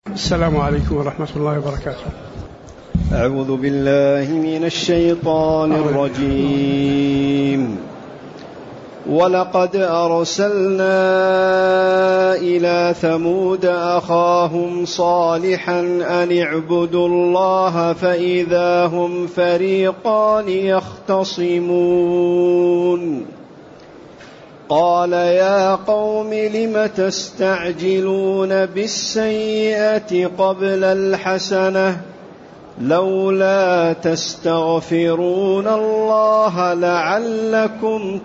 السلام عليكم ورحمة الله وبركاته. أعوذ بالله من الشيطان الرجيم. ولقد أرسلنا إلى ثمود أخاهم صالحا أن اعبدوا الله فإذا هم فريقان يختصمون. قال يا قوم لم تستعجلون بالسيئة قبل الحسنة لولا تستغفرون الله لعلكم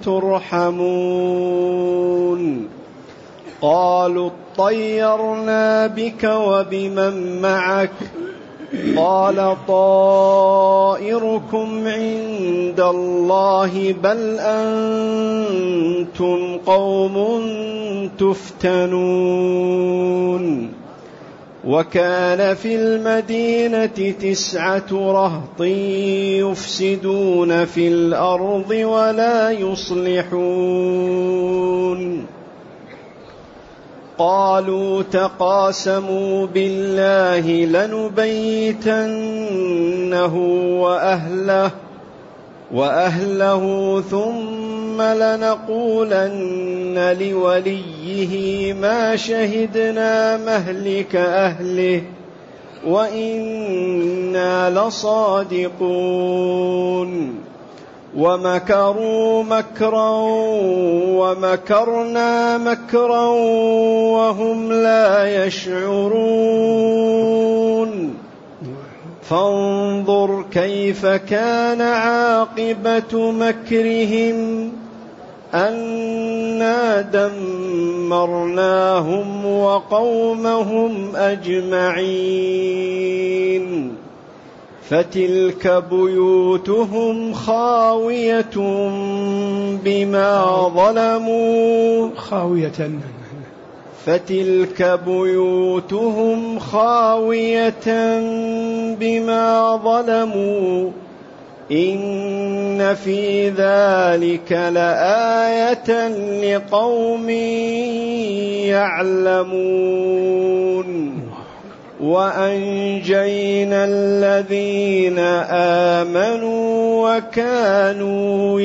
ترحمون. قالوا اطيرنا بك وبمن معك قال طائركم عند الله بل أنتم قوم تفتنون. وكان في المدينة 9 رهط يفسدون في الأرض ولا يصلحون. قالوا تقاسموا بالله لنبيتنه وأهله ثم لنقولن لوليه ما شهدنا مهلك أهله وإنا لصادقون. ومكروا مكرا ومكرنا مكرا وهم لا يشعرون. فانظر كيف كان عاقبة مكرهم أنا دمرناهم وقومهم أجمعين. فتلك بيوتهم خاوية بما ظلموا فتلك بيوتهم خاوية بما ظلموا إن في ذلك لآية لقوم يعلمون. وأنجينا الذين آمنوا وكانوا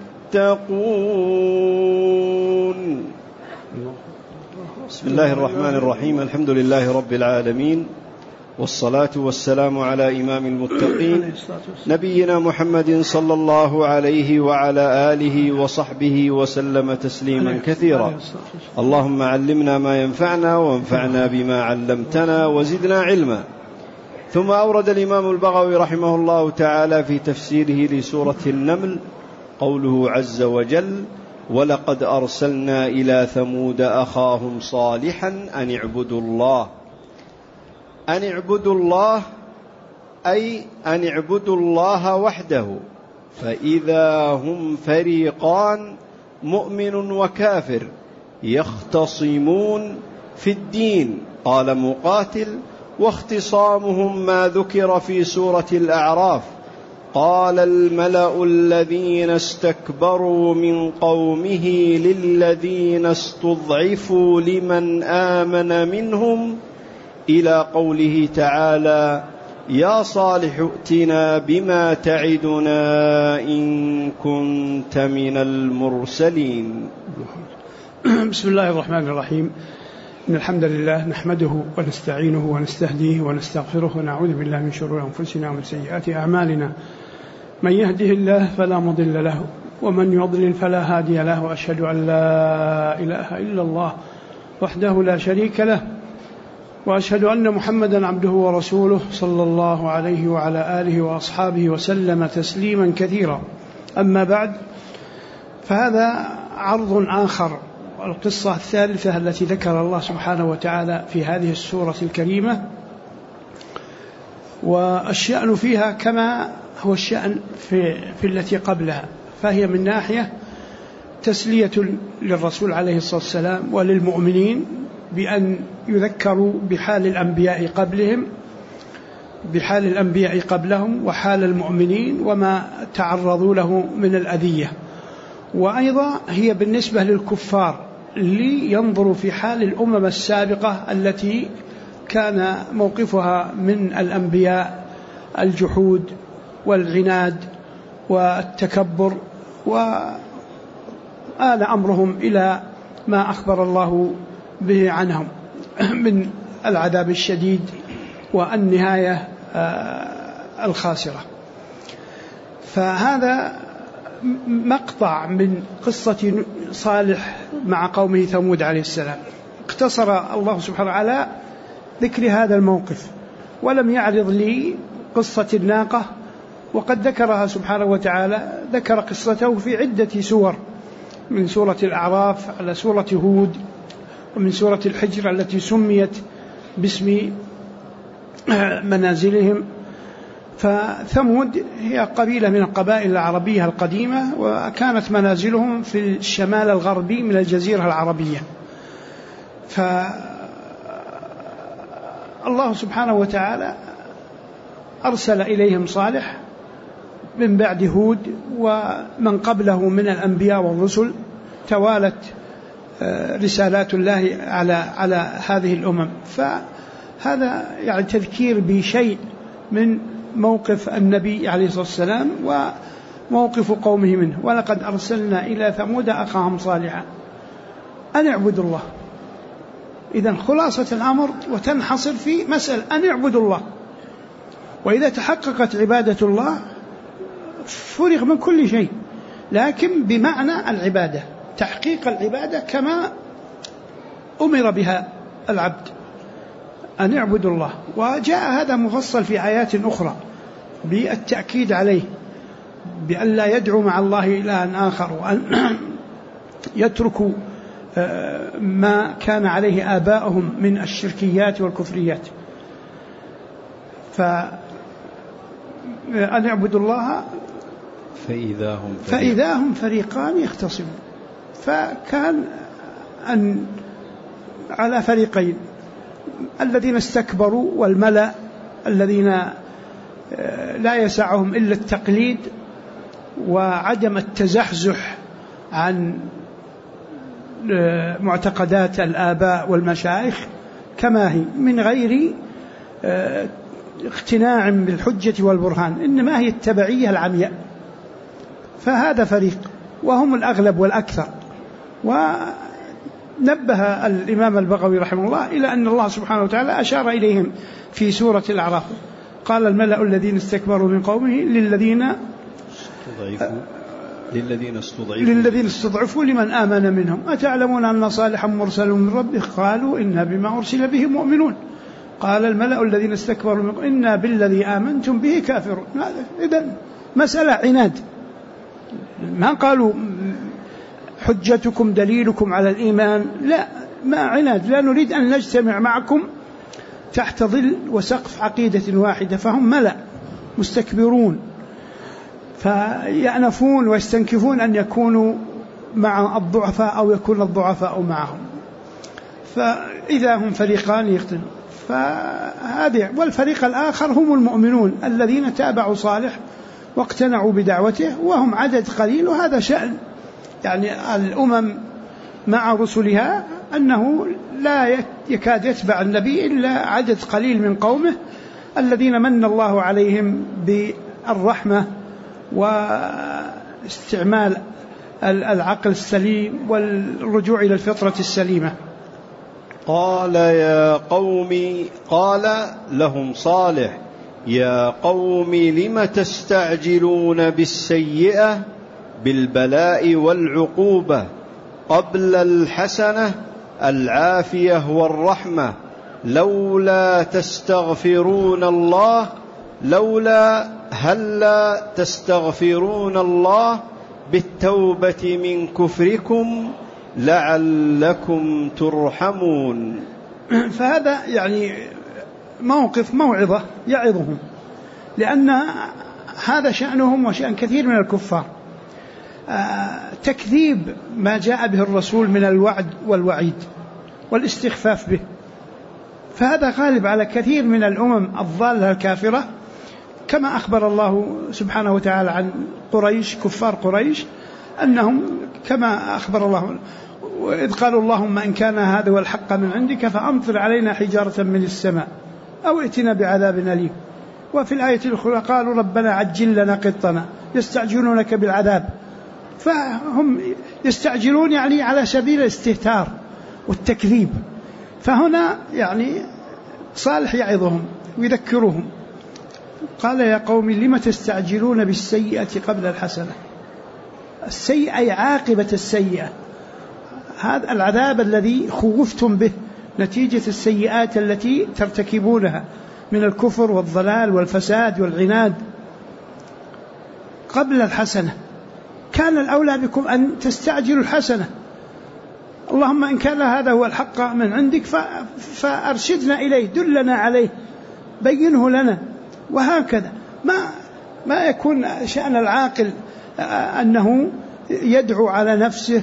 يتقون. بسم الله الرحمن الرحيم. الحمد لله رب العالمين، والصلاة والسلام على إمام المتقين نبينا محمد صلى الله عليه وعلى آله وصحبه وسلم تسليما كثيرا. اللهم علمنا ما ينفعنا وانفعنا بما علمتنا وزدنا علما. ثم أورد الإمام البغوي رحمه الله تعالى في تفسيره لسورة النمل قوله عز وجل: ولقد أرسلنا إلى ثمود أخاهم صالحا أن اعبدوا الله. أن اعبدوا الله أي أن اعبدوا الله وحده، فإذا هم فريقان مؤمن وكافر يختصمون في الدين. قال مقاتل: واختصامهم ما ذكر في سورة الأعراف. قال الملأ الذين استكبروا من قومه للذين استضعفوا لمن آمن منهم إلى قوله تعالى: يا صالح ائتنا بما تعدنا إن كنت من المرسلين. بسم الله الرحمن الرحيم. إن الحمد لله نحمده ونستعينه ونستهديه ونستغفره ونعوذ بالله من شرور أنفسنا ومن سيئات أعمالنا. من يهده الله فلا مضل له ومن يضلل فلا هادي له. وأشهد أن لا إله إلا الله وحده لا شريك له، وأشهد أن محمدا عبده ورسوله صلى الله عليه وعلى آله وأصحابه وسلم تسليما كثيرا. أما بعد، فهذا عرض آخر، القصة الثالثة التي ذكر الله سبحانه وتعالى في هذه السورة الكريمة، والشأن فيها كما هو الشأن في التي قبلها، فهي من ناحية تسلية للرسول عليه الصلاة والسلام وللمؤمنين بأن يذكروا بحال الأنبياء قبلهم وحال المؤمنين وما تعرضوا له من الأذية. وأيضا هي بالنسبة للكفار لينظروا في حال الأمم السابقة التي كان موقفها من الأنبياء الجحود والعناد والتكبر، وآل أمرهم إلى ما أخبر الله به عنهم من العذاب الشديد والنهاية الخاسرة. فهذا مقطع من قصة صالح مع قومه ثمود عليه السلام. اقتصر الله سبحانه على ذكر هذا الموقف، ولم يعرض لي قصة الناقة، وقد ذكرها سبحانه وتعالى، ذكر قصته في عدة سور، من سورة الأعراف على سورة هود، ومن سورة الحجر التي سميت باسم منازلهم. فثمود هي قبيلة من القبائل العربية القديمة، وكانت منازلهم في الشمال الغربي من الجزيرة العربية. فالله سبحانه وتعالى أرسل إليهم صالح من بعد هود ومن قبله من الأنبياء والرسل، توالت رسالات الله على هذه الأمم. فهذا يعني تذكير بشيء من موقف النبي عليه الصلاة والسلام وموقف قومه منه. ولقد أرسلنا إلى ثمود أخاهم صالحا أن اعبدوا الله. إذن خلاصة الأمر وتنحصر في مسألة أن اعبدوا الله، وإذا تحققت عبادة الله فرغ من كل شيء، لكن بمعنى العبادة، تحقيق العبادة كما أمر بها العبد، أن اعبدوا الله. وجاء هذا مفصل في آيات أخرى بالتأكيد عليه، بأن لا يدعو مع الله إلها آخر، وأن يتركوا ما كان عليه آباؤهم من الشركيات والكفريات. فأن اعبدوا الله فإذا هم فريقان يختصمون. فكان أن على فريقين، الذين استكبروا والملأ الذين لا يسعهم إلا التقليد وعدم التزحزح عن معتقدات الآباء والمشايخ كما هي، من غير اقتناع بالحجة والبرهان، إنما هي التبعية العمياء. فهذا فريق وهم الأغلب والأكثر. ونبه الإمام البغوي رحمه الله إلى أن الله سبحانه وتعالى أشار إليهم في سورة الأعراف، قال الملأ الذين استكبروا من قومه للذين استضعفوا لمن آمن منهم أتعلمون أن صالحا مرسل من ربه قالوا إنا بما أرسل به مؤمنون قال الملأ الذين استكبروا من إنا بالذي آمنتم به كافرون. إذن مسألة عناد، ما قالوا حجتكم دليلكم على الإيمان، لا، ما عناد، لا نريد أن نجتمع معكم تحت ظل وسقف عقيدة واحدة. فهم ملأ مستكبرون، فيأنفون ويستنكفون أن يكونوا مع الضعفاء أو يكون الضعفاء معهم. فإذا هم فريقان يقتلون. فهذه، والفريق الآخر هم المؤمنون الذين تابعوا صالح واقتنعوا بدعوته، وهم عدد قليل. وهذا شأن يعني الأمم مع رسلها، أنه لا يكاد يتبع النبي إلا عدد قليل من قومه الذين من الله عليهم بالرحمة واستعمال العقل السليم والرجوع إلى الفطرة السليمة. قال يا قوم، قال لهم صالح يا قوم لم تستعجلون بالسيئة بالبلاء والعقوبة قبل الحسنة العافية والرحمة لولا تستغفرون الله هلا تستغفرون الله بالتوبة من كفركم لعلكم ترحمون. فهذا يعني موقف موعظة يعظهم، لأن هذا شأنهم وشأن كثير من الكفار، تكذيب ما جاء به الرسول من الوعد والوعيد والاستخفاف به. فهذا غالب على كثير من الأمم الضالة الكافرة، كما أخبر الله سبحانه وتعالى عن قريش، كفار قريش، أنهم كما أخبر الله وإذ قالوا اللهم إن كان هذا هو الحق من عندك فأمطر علينا حجارة من السماء أو ائتنا بعذاب أليم. وفي الآية الأخرى قالوا ربنا عجل لنا قطنا يستعجلونك بالعذاب، فهم يستعجلون يعني على سبيل الاستهتار والتكذيب. فهنا يعني صالح يعظهم ويذكرهم، قال يا قوم لم تستعجلون بالسيئة قبل الحسنة. السيئة أي عاقبة السيئة، هذا العذاب الذي خوفتم به نتيجة السيئات التي ترتكبونها من الكفر والضلال والفساد والعناد قبل الحسنة. كان الأولى بكم أن تستعجلوا الحسنة. اللهم إن كان هذا هو الحق من عندك فأرشدنا إليه، دلنا عليه، بينه لنا. وهكذا ما يكون شأن العاقل أنه يدعو على نفسه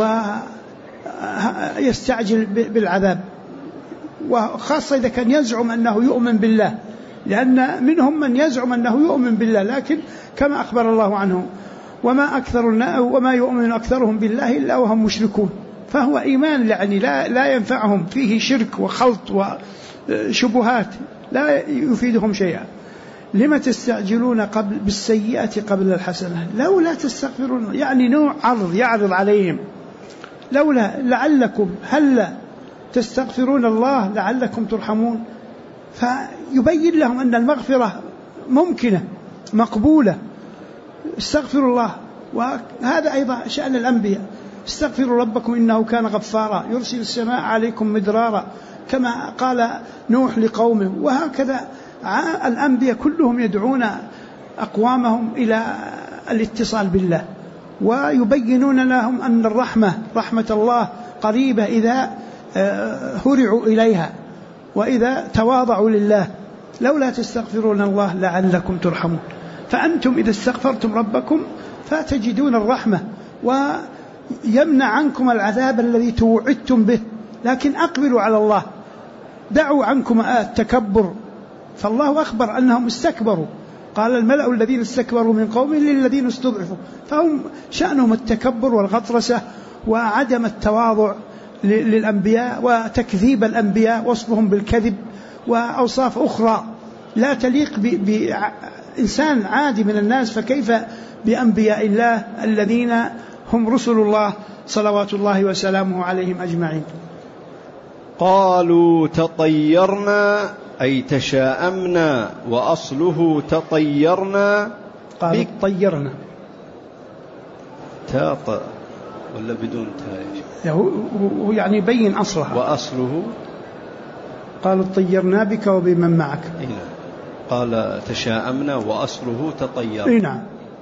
ويستعجل بالعذاب، وخاصة إذا كان يزعم أنه يؤمن بالله، لأن منهم من يزعم أنه يؤمن بالله لكن كما أخبر الله عنه وما يؤمن أكثرهم بالله إلا وهم مشركون. فهو إيمان يعني لا ينفعهم، فيه شرك وخلط وشبهات لا يفيدهم شيئا. لما تستعجلون بالسيئة قبل الحسنة لولا تستغفرون، يعني نوع عرض يعرض عليهم، لولا لعلكم هلا تستغفرون الله لعلكم ترحمون. فيبين لهم أن المغفرة ممكنة مقبولة، استغفروا الله. وهذا أيضا شأن الأنبياء، استغفروا ربكم إنه كان غفارا يرسل السماء عليكم مدرارا كما قال نوح لقومه. وهكذا الأنبياء كلهم يدعون أقوامهم إلى الاتصال بالله، ويبينون لهم أن رحمة الله قريبة إذا هرعوا إليها وإذا تواضعوا لله. لولا تستغفرون الله لعلكم ترحمون. فأنتم إذا استغفرتم ربكم فتجدون الرحمة ويمنع عنكم العذاب الذي توعدتم به، لكن أقبلوا على الله، دعوا عنكم التكبر. فالله أخبر أنهم استكبروا، قال الملأ الذين استكبروا من قومه للذين استضعفوا. فهم شأنهم التكبر والغطرسة وعدم التواضع للأنبياء وتكذيب الأنبياء، وصفهم بالكذب وأوصاف أخرى لا تليق بإنسان عادي من الناس، فكيف بأنبياء الله الذين هم رسل الله صلوات الله وسلامه عليهم أجمعين. قالوا تطيرنا أي تشاءمنا، وأصله تطيرنا. قالوا طيرنا ولا بدون تاء؟ هو يعني يبين أصلها. وأصله قالوا طيرنا بك وبمن معك. قال تشاءمنا وأصله تطيرنا. نعم.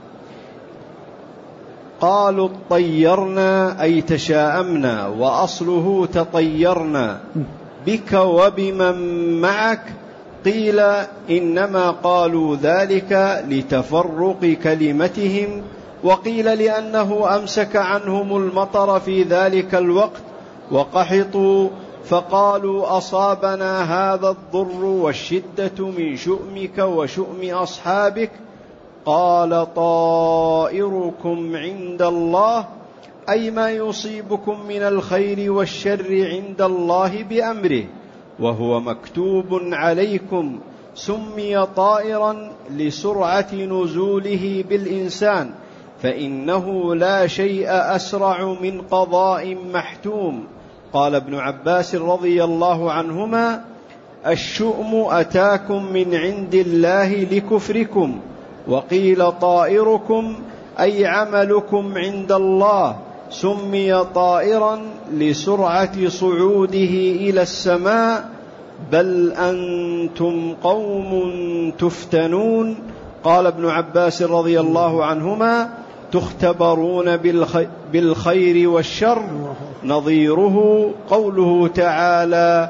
قالوا طيرنا أي تشاءمنا، وأصله تطيرنا بك وبمن معك. قيل إنما قالوا ذلك لتفرق كلمتهم، وقيل لأنه أمسك عنهم المطر في ذلك الوقت وقحطوا، فقالوا أصابنا هذا الضر والشدة من شؤمك وشؤم أصحابك. قال طائركم عند الله، أي ما يصيبكم من الخير والشر عند الله بأمره، وهو مكتوب عليكم. سمي طائرا لسرعة نزوله بالإنسان، فإنه لا شيء أسرع من قضاء محتوم. قال ابن عباس رضي الله عنهما: الشؤم أتاكم من عند الله لكفركم. وقيل طائركم أي عملكم عند الله، سمي طائرا لسرعة صعوده إلى السماء. بل أنتم قوم تفتنون. قال ابن عباس رضي الله عنهما: تختبرون بالخير والشر. نظيره قوله تعالى: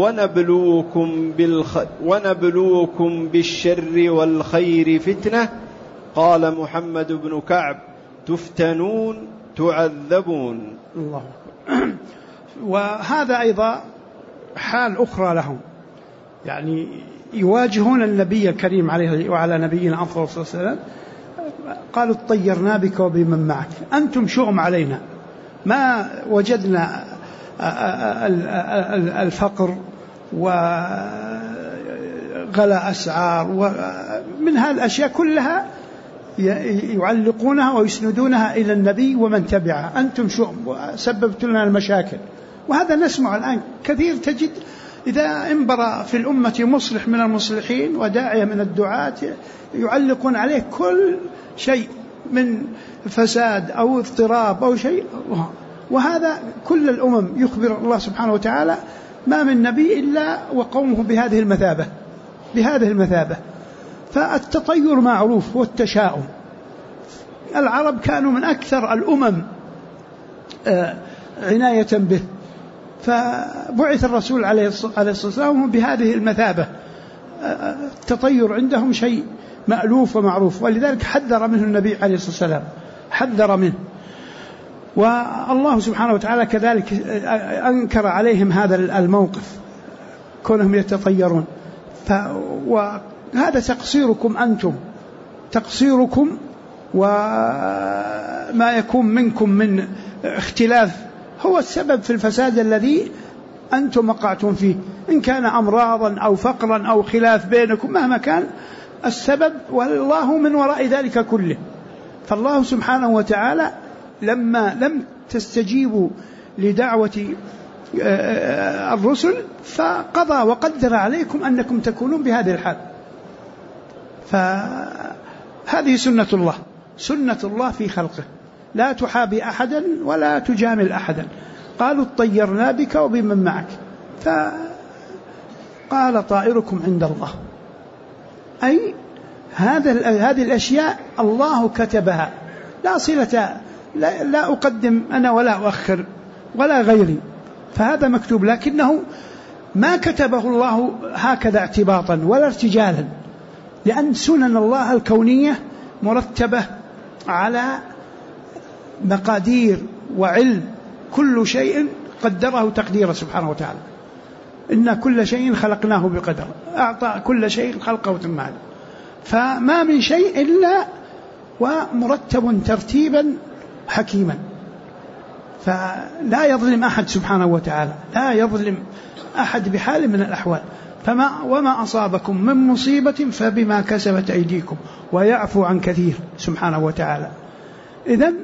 ونبلوكم بالشر والخير فتنة. قال محمد بن كعب: تفتنون تعذبون. الله. وهذا أيضا حال أخرى لهم، يعني يواجهون النبي الكريم عليه وعلى نبينا أفضل الصلاة والسلام. قالوا طيرنا بك وبمن معك، أنتم شؤم علينا، ما وجدنا الفقر وغلاء أسعار ومن هذه الأشياء كلها يعلقونها ويسندونها إلى النبي ومن تبعه. أنتم شو سببت لنا المشاكل، وهذا نسمع الآن كثير. تجد إذا انبرأ في الأمة مصلح من المصلحين وداعية من الدعاة يعلقون عليه كل شيء من فساد أو اضطراب أو شيء، وهذا كل الأمم يخبر الله سبحانه وتعالى ما من نبي إلا وقومه بهذه المثابة. فالتطير معروف والتشاؤم. العرب كانوا من أكثر الأمم عناية به، فبعث الرسول عليه الصلاة والسلام بهذه المثابة. التطير عندهم شيء مألوف ومعروف، ولذلك حذر منه النبي عليه الصلاة والسلام، حذر منه. والله سبحانه وتعالى كذلك أنكر عليهم هذا الموقف كونهم يتطيرون. وهذا تقصيركم أنتم، تقصيركم وما يكون منكم من اختلاف هو السبب في الفساد الذي أنتم وقعتم فيه، إن كان أمراضا أو فقرا أو خلاف بينكم، مهما كان السبب والله من وراء ذلك كله. فالله سبحانه وتعالى لما لم تستجيبوا لدعوة الرسل فقضى وقدر عليكم أنكم تكونون بهذه الحال. فهذه سنة الله في خلقه، لا تحابي أحدا ولا تجامل أحدا. قالوا اطيرنا بك وبمن معك، فقال طائركم عند الله، أي هذه الأشياء الله كتبها، لا صلة، لا أقدم أنا ولا أؤخر ولا غيري، فهذا مكتوب. لكنه ما كتبه الله هكذا اعتباطا ولا ارتجالا، لأن سنن الله الكونية مرتبة على مقادير وعلم، كل شيء قدره تقديره سبحانه وتعالى. إن كل شيء خلقناه بقدر، أعطى كل شيء خلقه ثم هذا، فما من شيء إلا ومرتب ترتيبا حكيما. فلا يظلم أحد سبحانه وتعالى، لا يظلم أحد بحال من الأحوال. وما أصابكم من مصيبة فبما كسبت أيديكم ويعفو عن كثير سبحانه وتعالى. إذن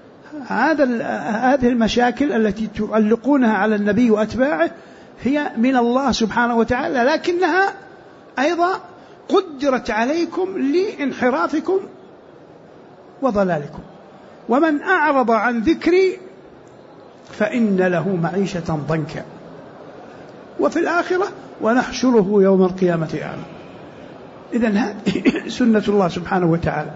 هذه المشاكل التي تعلقونها على النبي وأتباعه هي من الله سبحانه وتعالى، لكنها أيضا قدرت عليكم لانحرافكم وضلالكم. ومن أعرض عن ذكري فإن له معيشة ضنكا وفي الآخرة ونحشره يوم القيامة أعمى. إذن هذه سنة الله سبحانه وتعالى.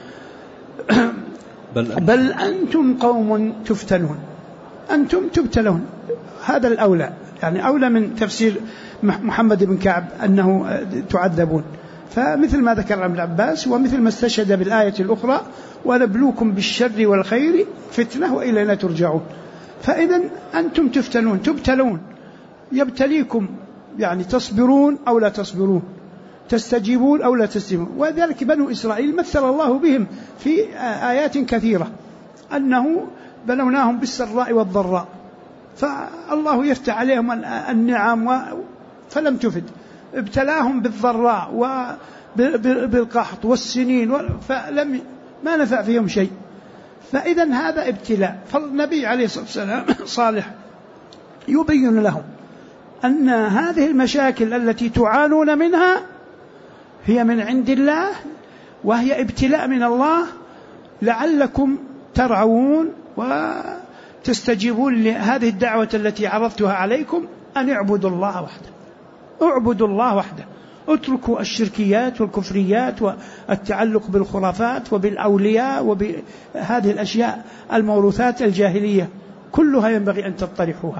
بل أنتم قوم تفتنون، أنتم تبتلون. هذا الأولى، يعني أولى من تفسير محمد بن كعب أنه تعذبون. فمثل ما ذكر ابن عباس ومثل ما استشهد بالآية الأخرى ونبلوكم بالشر والخير فتنة وإلينا ترجعون. فإذن أنتم تفتنون، تبتلون، يبتليكم، يعني تصبرون أو لا تصبرون، تستجيبون أو لا تستجيبون. وذلك بنو إسرائيل مثل الله بهم في آيات كثيرة أنه بلوناهم بالسراء والضراء، فالله يفتح عليهم النعم فلم تفد، ابتلاهم بالضراء وبالقحط والسنين ما نفع فيهم شيء. فإذن هذا ابتلاء. فالنبي عليه الصلاة والسلام صالح يبين لهم أن هذه المشاكل التي تعانون منها هي من عند الله، وهي ابتلاء من الله لعلكم ترعون وتستجيبون لهذه الدعوة التي عرضتها عليكم، أن اعبدوا الله وحده، اعبدوا الله وحده، اتركوا الشركيات والكفريات والتعلق بالخرافات وبالأولياء وبهذه الأشياء الموروثات الجاهلية، كلها ينبغي أن تطرحوها.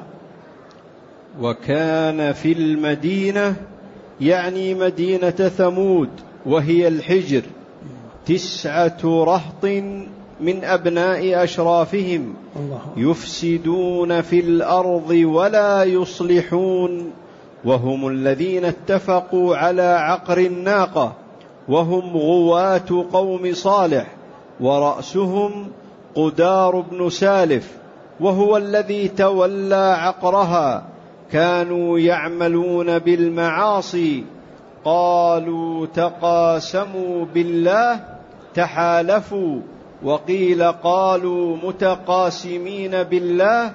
وكان في المدينة، يعني مدينة ثمود وهي الحجر، 9 رهط من أبناء أشرافهم يفسدون في الأرض ولا يصلحون، وهم الذين اتفقوا على عقر الناقة، وهم غواة قوم صالح، ورأسهم قدار بن سالف، وهو الذي تولى عقرها كانوا يعملون بالمعاصي قالوا تقاسموا بالله تحالفوا وقيل قالوا متقاسمين بالله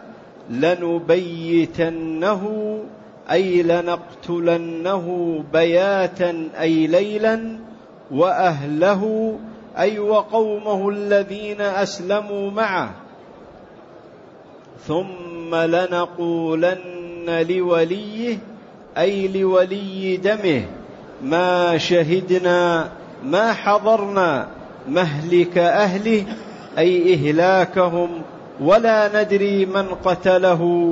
لنبيتنه أي لنقتلنه بياتا أي ليلا وأهله أي وقومه الذين أسلموا معه ثم لنقولن لوليه أي لولي دمه ما شهدنا ما حضرنا مهلك أهله أي إهلاكهم ولا ندري من قتله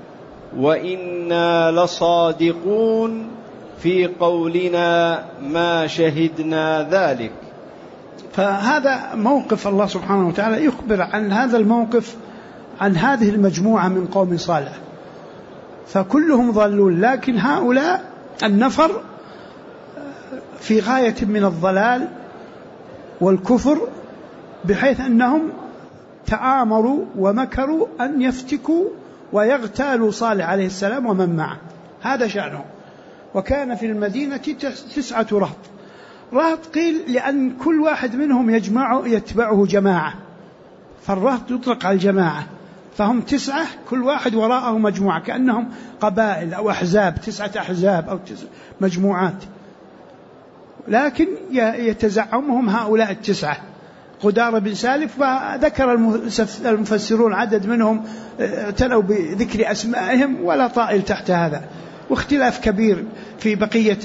وإنا لصادقون في قولنا ما شهدنا ذلك. فهذا موقف الله سبحانه وتعالى يخبر عن هذا الموقف عن هذه المجموعة من قوم صالح، فكلهم ضلون، لكن هؤلاء النفر في غاية من الضلال والكفر، بحيث أنهم تآمروا ومكروا أن يفتكوا ويغتالوا صالح عليه السلام ومن معه، هذا شأنهم. وكان في المدينة 9 رهط قيل لأن كل واحد منهم يتبعه جماعة، فالرهط يطلق على الجماعة، فهم 9 كل واحد وراءه مجموعة، كأنهم قبائل أو أحزاب، 9 أحزاب أو 9 مجموعات، لكن يتزعمهم هؤلاء 9 قدار بن سالف. وذكر المفسرون عدد منهم اعتنوا بذكر أسمائهم ولا طائل تحت هذا، واختلاف كبير في بقية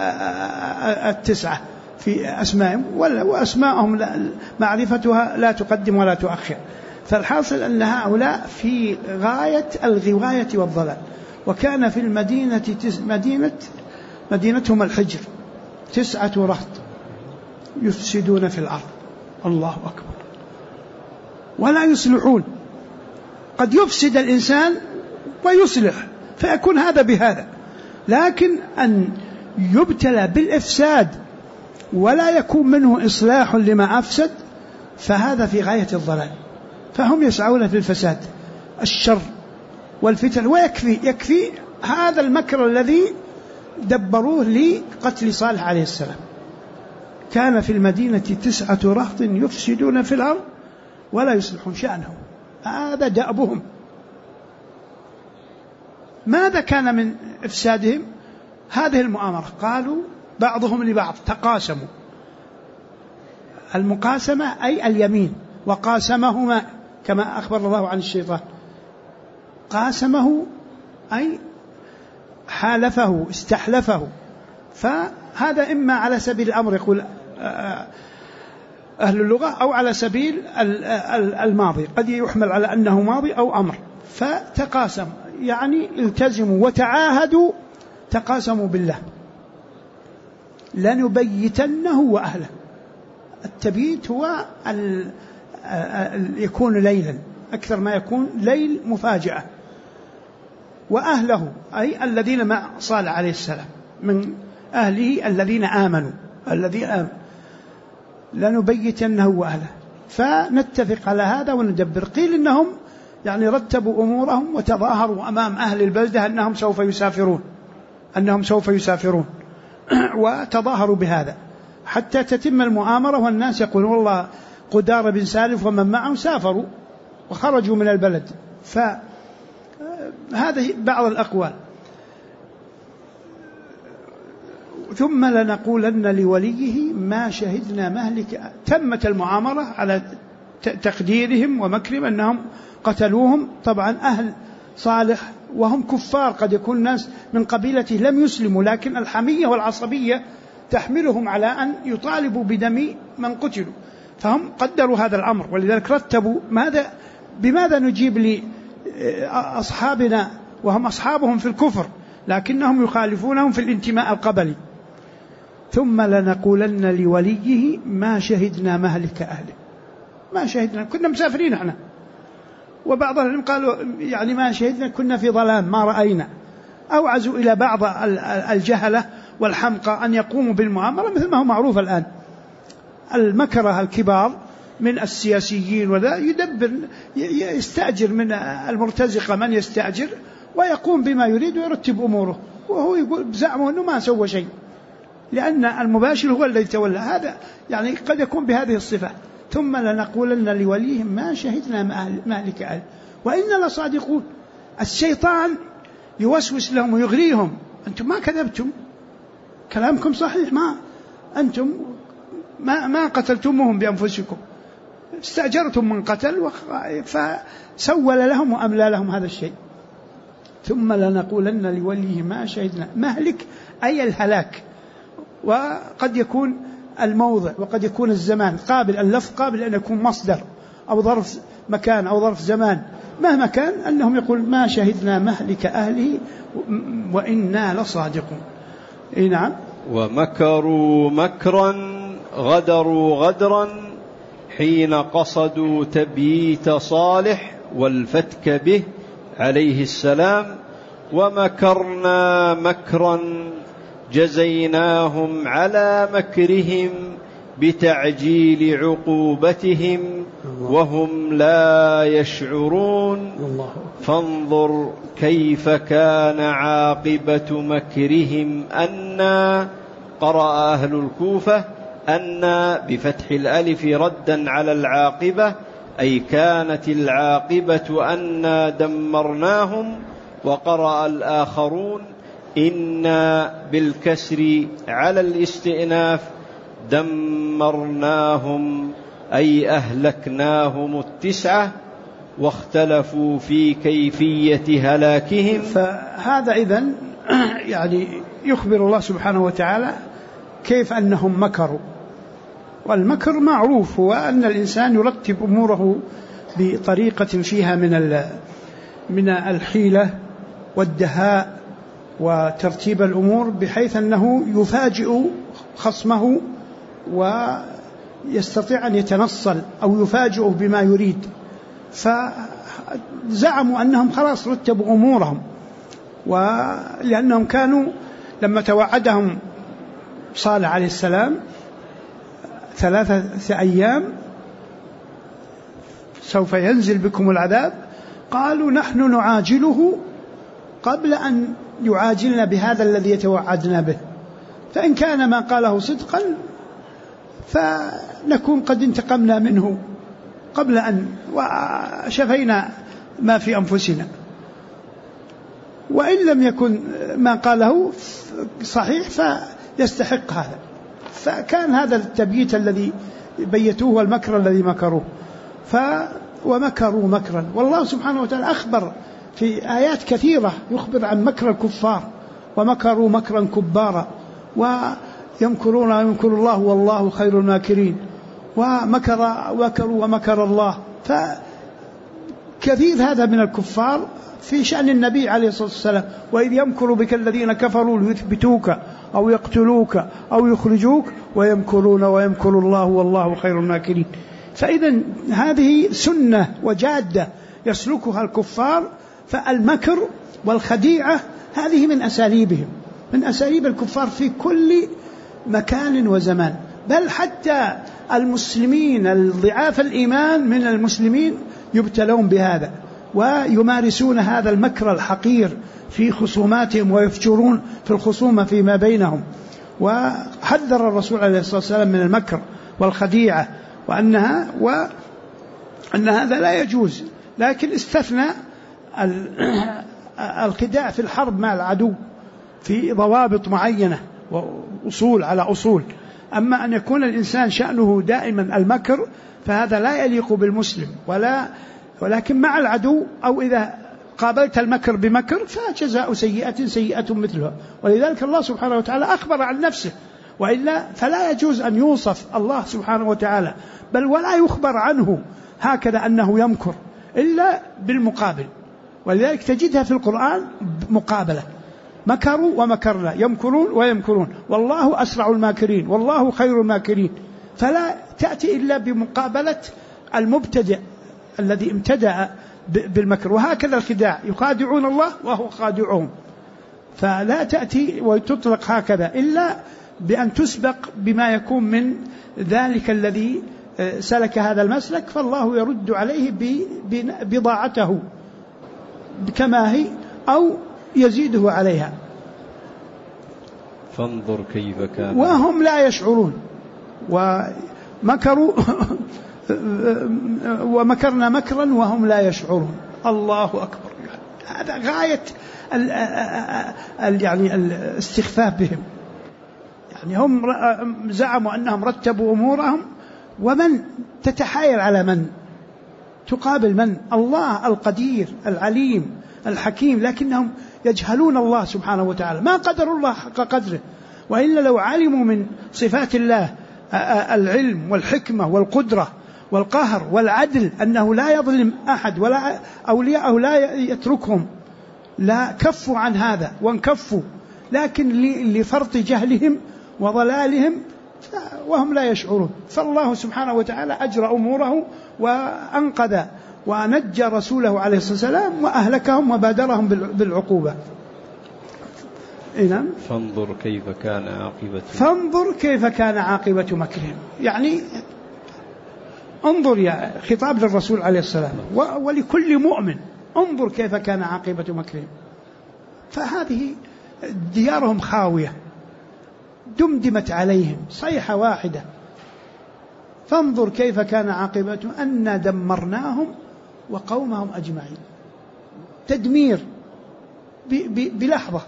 9 في أسمائهم، وأسمائهم معرفتها لا تقدم ولا تؤخر. فالحاصل أن هؤلاء في غاية الغواية والضلال. وكان في المدينة مدينتهم الحجر 9 رهط يفسدون في الأرض، الله أكبر، ولا يصلحون. قد يفسد الإنسان ويصلح فيكون هذا بهذا، لكن أن يبتلى بالإفساد ولا يكون منه إصلاح لما أفسد فهذا في غاية الضلال. فهم يسعون في الفساد الشر والفتن، ويكفي هذا المكر الذي دبروه لقتل صالح عليه السلام. كان في المدينة 9 رهط يفسدون في الأرض ولا يصلحون شأنهم، هذا دأبهم. ماذا كان من إفسادهم؟ هذه المؤامرة، قالوا بعضهم لبعض تقاسموا، المقاسمة أي اليمين، وقاسمهما كما أخبر الله عن الشيطان، قاسمه أي حالفه استحلفه. فهذا إما على سبيل الأمر يقول أهل اللغة، أو على سبيل الماضي، قد يحمل على أنه ماضي أو أمر. فتقاسم يعني التزموا وتعاهدوا، تقاسموا بالله لنبيتنه وأهله. التبييت هو يكون ليلا أكثر ما يكون ليل مفاجأة، وأهله أي الذين مع صالح عليه السلام من أهله الذين آمنوا لنبيتنه وأهله. فنتفق على هذا وندبر. قيل إنهم يعني رتبوا أمورهم وتظاهروا أمام أهل البلدة أنهم سوف يسافرون وتظاهروا بهذا حتى تتم المؤامرة، والناس يقولون والله قدار بن سالف ومن معه سافروا وخرجوا من البلد. فهذه بعض الأقوال. ثم لنقولن لوليه ما شهدنا مهلك. تمت المؤامرة على تقديرهم ومكرهم أنهم قتلوهم. طبعا أهل صالح وهم كفار، قد يكون ناس من قبيلته لم يسلموا، لكن الحمية والعصبية تحملهم على أن يطالبوا بدم من قتلوا، فهم قدروا هذا الأمر. ولذلك رتبوا بماذا نجيب لأصحابنا وهم أصحابهم في الكفر لكنهم يخالفونهم في الانتماء القبلي. ثم لنقولن لوليه ما شهدنا مهلك أهله. ما شهدنا، كنا مسافرين احنا. وبعضهم قالوا يعني ما شهدنا، كنا في ظلام ما رأينا. أوعزوا إلى بعض الجهلة والحمقى أن يقوموا بالمؤامرة، مثل ما هو معروف الآن. المكره الكبار من السياسيين وذا يدبر، يستأجر من المرتزقة من يستأجر ويقوم بما يريد ويرتب أموره، وهو يقول بزعمه أنه ما سوى شيء، لأن المباشر هو الذي تولى. هذا يعني قد يكون بهذه الصفة. ثم لنقولن لوليهم ما شهدنا مهلك أهل وإنا لصادقون. الشيطان يوسوس لهم ويغريهم، أنتم ما كذبتم، كلامكم صحيح، ما أنتم ما قتلتمهم بأنفسكم، استأجرتم من قتل، فسول لهم وأملى لهم هذا الشيء. ثم لنقولن لوليه ما شهدنا، مهلك أي الهلاك، وقد يكون الموضع وقد يكون الزمان، قابل اللفظ قابل أن يكون مصدر أو ظرف مكان أو ظرف زمان، مهما كان أنهم يقول ما شهدنا مهلك أهله وإنا لصادقون. نعم. ومكروا مكرا غدروا غدرا حين قصدوا تبييت صالح والفتك به عليه السلام، ومكرنا مكرا جزيناهم على مكرهم بتعجيل عقوبتهم وهم لا يشعرون. فانظر كيف كان عاقبة مكرهم. أنا قرأ أهل الكوفة أن بفتح الألف ردا على العاقبة، أي كانت العاقبة أنا دمرناهم، وقرأ الآخرون إنا بالكسر على الاستئناف دمرناهم أي أهلكناهم 9، واختلفوا في كيفية هلاكهم. فهذا إذن يعني يخبر الله سبحانه وتعالى كيف أنهم مكروا. والمكر معروف هو أن الإنسان يرتب أموره بطريقة فيها من الحيلة والدهاء وترتيب الأمور، بحيث أنه يفاجئ خصمه ويستطيع أن يتنصل أو يفاجئه بما يريد. فزعموا أنهم خلاص رتبوا أمورهم، ولأنهم كانوا لما توعدهم صالح عليه السلام 3 أيام سوف ينزل بكم العذاب، قالوا نحن نعاجله قبل أن يعاجلنا بهذا الذي يتوعدنا به، فإن كان ما قاله صدقا فنكون قد انتقمنا منه قبل أن وشفينا ما في أنفسنا، وإن لم يكن ما قاله صحيح فيستحق هذا. فكان هذا التبييت الذي بيتوه والمكر الذي مكروه. ومكروا مكرا، والله سبحانه وتعالى أخبر في آيات كثيرة يخبر عن مكر الكفار، ومكروا مكرا كبارا ويمكرون ويمكر الله والله خير الماكرين، ومكروا ومكر الله. فكثير هذا من الكفار في شأن النبي عليه الصلاة والسلام، وإذ يمكر بك الذين كفروا ليثبتوك أو يقتلوك أو يخرجوك ويمكرون ويمكر الله والله خير الماكرين. فإذا هذه سنة وجادة يسلكها الكفار، فالمكر والخديعة هذه من أساليبهم، من أساليب الكفار في كل مكان وزمان. بل حتى المسلمين الضعاف الإيمان من المسلمين يبتلون بهذا ويمارسون هذا المكر الحقير في خصوماتهم ويفجرون في الخصومة فيما بينهم. وحذر الرسول عليه الصلاة والسلام من المكر والخديعة وأن هذا لا يجوز، لكن استثنى الخداع في الحرب مع العدو في ضوابط معينة وأصول على أصول. أما أن يكون الإنسان شأنه دائما المكر فهذا لا يليق بالمسلم، ولكن مع العدو أو إذا قابلت المكر بمكر فجزاء سيئة سيئة مثلها. ولذلك الله سبحانه وتعالى أخبر عن نفسه، وإلا فلا يجوز أن يوصف الله سبحانه وتعالى بل ولا يخبر عنه هكذا أنه يمكر إلا بالمقابل. ولذلك تجدها في القرآن مقابلة، مكروا ومكرنا، يمكرون ويمكرون، والله أسرع الماكرين والله خير الماكرين. فلا تأتي إلا بمقابلة المبتدئ الذي امتدأ بالمكر. وهكذا الخداع، يخادعون الله وهو خادعهم، فلا تأتي وتطلق هكذا إلا بأن تسبق بما يكون من ذلك الذي سلك هذا المسلك فالله يرد عليه بضاعته كما هي أو يزيده عليها. فانظر كيف كان وهم لا يشعرون ومكروا ومكرنا مكرا وهم لا يشعرون. الله أكبر. هذا غاية يعني الاستخفاف بهم. يعني هم زعموا أنهم رتبوا أمورهم، ومن تتحايل على من تقابل من؟ الله القدير العليم الحكيم، لكنهم يجهلون الله سبحانه وتعالى، ما قدر الله حق قدره. وإلا لو علموا من صفات الله العلم والحكمة والقدرة والقهر والعدل أنه لا يظلم أحد ولا أولياءه لا يتركهم لا كفوا عن هذا وانكفوا، لكن لفرط جهلهم وضلالهم وهم لا يشعرون. فالله سبحانه وتعالى أجرى أموره وأنقذ ونجى رسوله عليه الصلاة والسلام وأهلكهم وبادرهم بالعقوبة. إذن فانظر كيف كان عاقبة مكرهم. يعني انظر يا خطاب للرسول عليه السلام ولكل مؤمن، انظر كيف كان عاقبة مكرهم. فهذه ديارهم خاوية دمدمت عليهم صيحة واحدة. فانظر كيف كان عاقبة أن دمرناهم وقومهم أجمعين. تدمير بلحظة،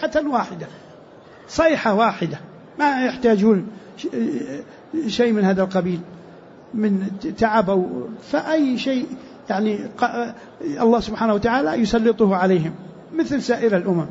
صيحة واحدة ما يحتاجون شيء من هذا القبيل من تعب فأي شيء يعني الله سبحانه وتعالى يسلطه عليهم مثل سائر الأمم.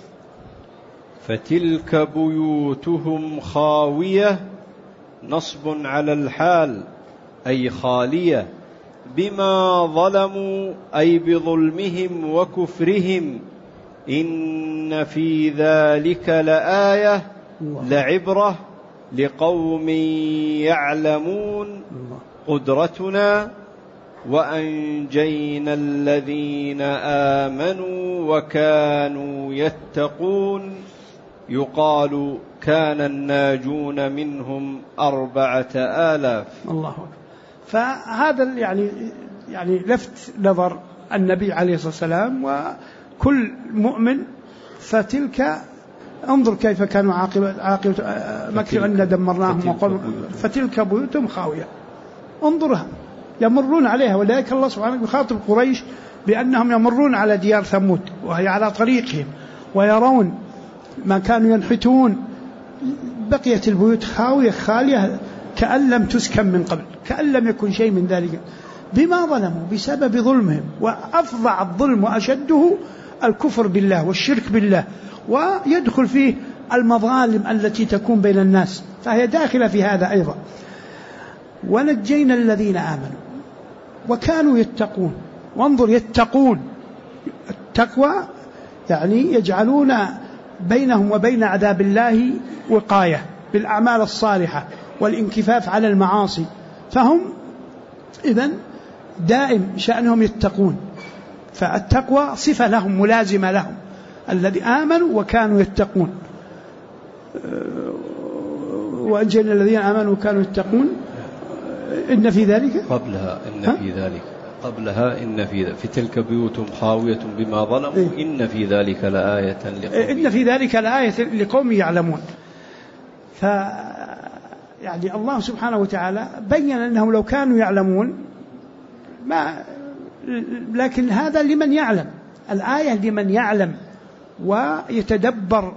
فتلك بيوتهم خاوية، نصب على الحال أي خالية، بما ظلموا أي بظلمهم وكفرهم. إن في ذلك لآية لعبرة لقوم يعلمون قدرتنا وأنجينا الذين آمنوا وكانوا يتقون. يقال كان الناجون منهم 4000. الله أكبر. فهذا يعني لفت نظر النبي عليه الصلاة والسلام وكل مؤمن. فتلك انظر كيف كانوا عاقبة مكر أن دمرناهم وقوم. فتلك بيوتهم خاوية، انظرها يمرون عليها. ولذلك الله سبحانه يخاطب قريش بأنهم يمرون على ديار ثمود وهي على طريقهم ويرون ما كانوا ينحتون. بقيت البيوت خاوية خالية كأن لم تسكن من قبل، كأن لم يكن شيء من ذلك، بما ظلموا بسبب ظلمهم. وأفظع الظلم وأشده الكفر بالله والشرك بالله، ويدخل فيه المظالم التي تكون بين الناس، فهي داخلة في هذا أيضا. ونجينا الذين آمنوا وكانوا يتقون. وانظر يتقون، التقوى يعني يجعلون بينهم وبين عذاب الله وقاية بالأعمال الصالحة والانكفاف على المعاصي. فهم إذن دائم شأنهم يتقون. فالتقوى صفة لهم ملازمة لهم، الذي آمنوا وكانوا يتقون. وأنجينا الذين آمنوا وكانوا يتقون. إن في ذلك قبلها إن في تلك بيوتهم خاوية بما ظلموا. إن في ذلك لآية لقوم يعلمون. يعني الله سبحانه وتعالى بين أنهم لو كانوا يعلمون لكن هذا لمن يعلم. الآية لمن يعلم ويتدبر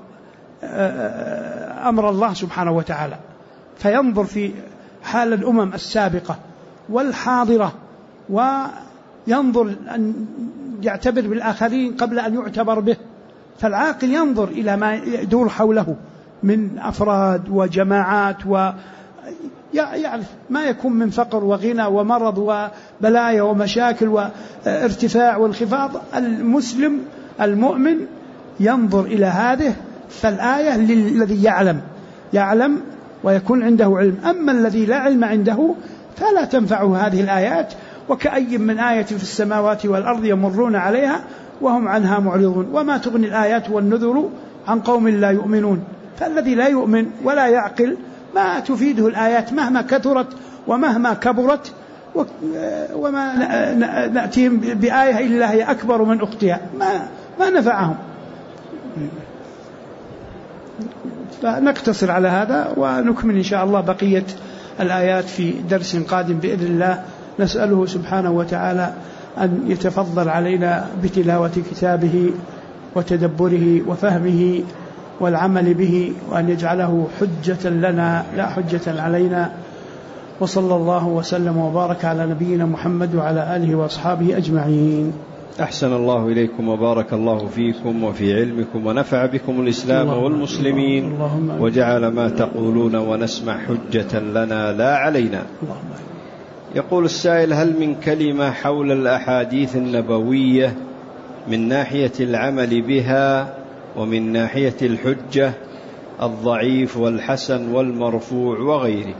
أمر الله سبحانه وتعالى، فينظر في حال الأمم السابقة والحاضرة، وينظر أن يعتبر بالآخرين قبل أن يعتبر به. فالعاقل ينظر إلى ما يدور حوله من أفراد وجماعات، ويعرف ما يكون من فقر وغنى ومرض وبلايا ومشاكل وارتفاع وانخفاض. المسلم المؤمن ينظر إلى هذه. فالآية للذي يعلم ويكون عنده علم. أما الذي لا علم عنده فلا تنفعه هذه الآيات. وكأي من آية في السماوات والأرض يمرون عليها وهم عنها معرضون. وما تغني الآيات والنذر عن قوم لا يؤمنون. فالذي لا يؤمن ولا يعقل ما تفيده الآيات مهما كثرت ومهما كبرت، وما نأتيهم بآية إلا هي أكبر من أختها، ما نفعهم. فنقتصر على هذا ونكمل إن شاء الله بقية الآيات في درس قادم بإذن الله. نسأله سبحانه وتعالى أن يتفضل علينا بتلاوة كتابه وتدبره وفهمه والعمل به، وأن يجعله حجة لنا لا حجة علينا. وصلى الله وسلم وبارك على نبينا محمد وعلى آله وأصحابه أجمعين. أحسن الله إليكم وبارك الله فيكم وفي علمكم ونفع بكم الإسلام والمسلمين، وجعل ما تقولون ونسمع حجة لنا لا علينا. يقول السائل: هل من كلمة حول الأحاديث النبوية من ناحية العمل بها ومن ناحية الحجة الضعيف والحسن والمرفوع وغيره؟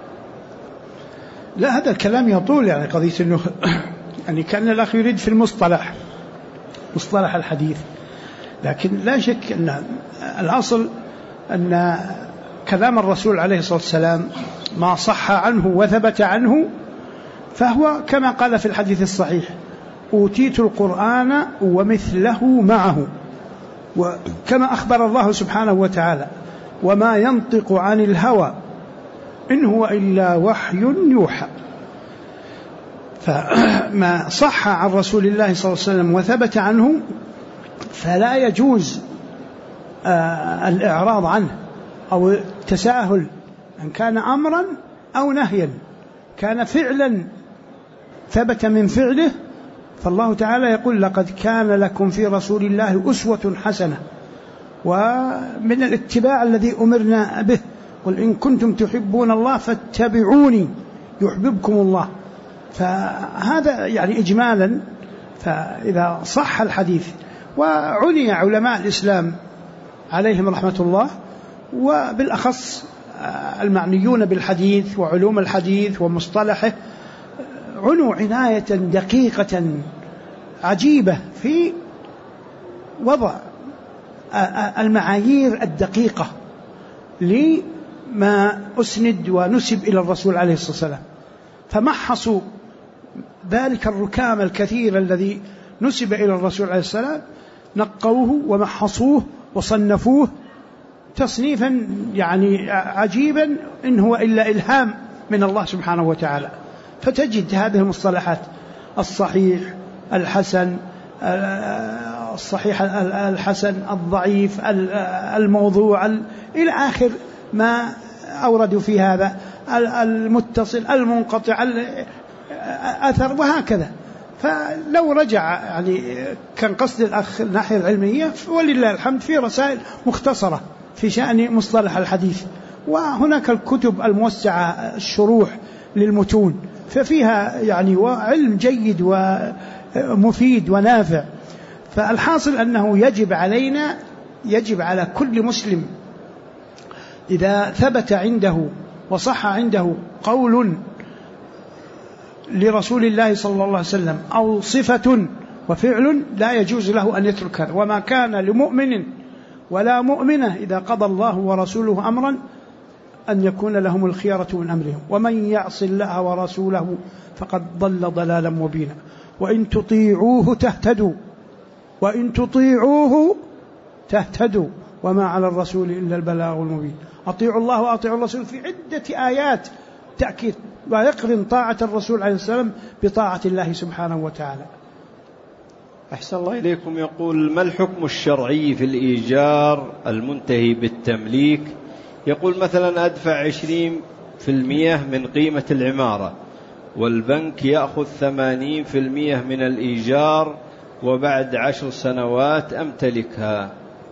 لا، هذا الكلام يطول، يعني قضية أنه يعني كان الأخ يريد في مصطلح الحديث، لكن لا شك أن الأصل أن كلام الرسول عليه الصلاة والسلام ما صح عنه وثبت عنه فهو كما قال في الحديث الصحيح: أوتيت القرآن ومثله معه. وكما أخبر الله سبحانه وتعالى: وما ينطق عن الهوى إن هو إلا وحي يوحى. فما صح عن رسول الله صلى الله عليه وسلم وثبت عنه فلا يجوز الإعراض عنه أو التساهل، أن كان أمرا أو نهيا، كان فعلا ثبت من فعله. فالله تعالى يقول: لقد كان لكم في رسول الله أسوة حسنة. ومن الاتباع الذي أمرنا به: قل إن كنتم تحبون الله فاتبعوني يحببكم الله. فهذا يعني إجمالا. فإذا صح الحديث، وعني علماء الإسلام عليهم رحمة الله، وبالأخص المعنيون بالحديث وعلوم الحديث ومصطلحه، عنوا عناية دقيقة عجيبة في وضع المعايير الدقيقة لما أسند ونسب إلى الرسول عليه الصلاة والسلام، فمحصوا ذلك الركام الكثير الذي نسب إلى الرسول عليه الصلاة والسلام، نقوه ومحصوه وصنفوه تصنيفا يعني عجيبا، إن هو إلا إلهام من الله سبحانه وتعالى. فتجد هذه المصطلحات: الصحيح، الحسن، الصحيح الحسن، الضعيف، الموضوع، إلى آخر ما أوردوا في هذا، المتصل، المنقطع، الأثر، وهكذا. فلو رجع يعني كان قصد الأخ الناحية العلمية، ولله الحمد في رسائل مختصرة في شأن مصطلح الحديث، وهناك الكتب الموسعة الشروح للمتون، ففيها يعني علم جيد ومفيد ونافع. فالحاصل أنه يجب على كل مسلم إذا ثبت عنده وصح عنده قول لرسول الله صلى الله عليه وسلم أو صفة وفعل، لا يجوز له أن يترك هذا. وما كان لمؤمن ولا مؤمنة إذا قضى الله ورسوله أمرا أن يكون لهم الخيرة من أمرهم، ومن يعص الله ورسوله فقد ضل ضلالا مبينا. وإن تطيعوه تهتدوا وما على الرسول إلا البلاغ المبين. أطيعوا الله وأطيعوا الرسول في عدة آيات تأكيد، ويقرن طاعة الرسول عليه السلام بطاعة الله سبحانه وتعالى. أحسن الله إليكم. يقول: ما الحكم الشرعي في الإيجار المنتهي بالتمليك؟ يقول: مثلا أدفع 20% من قيمة العمارة، والبنك يأخذ 80% من الإيجار، وبعد 10 سنوات أمتلكها.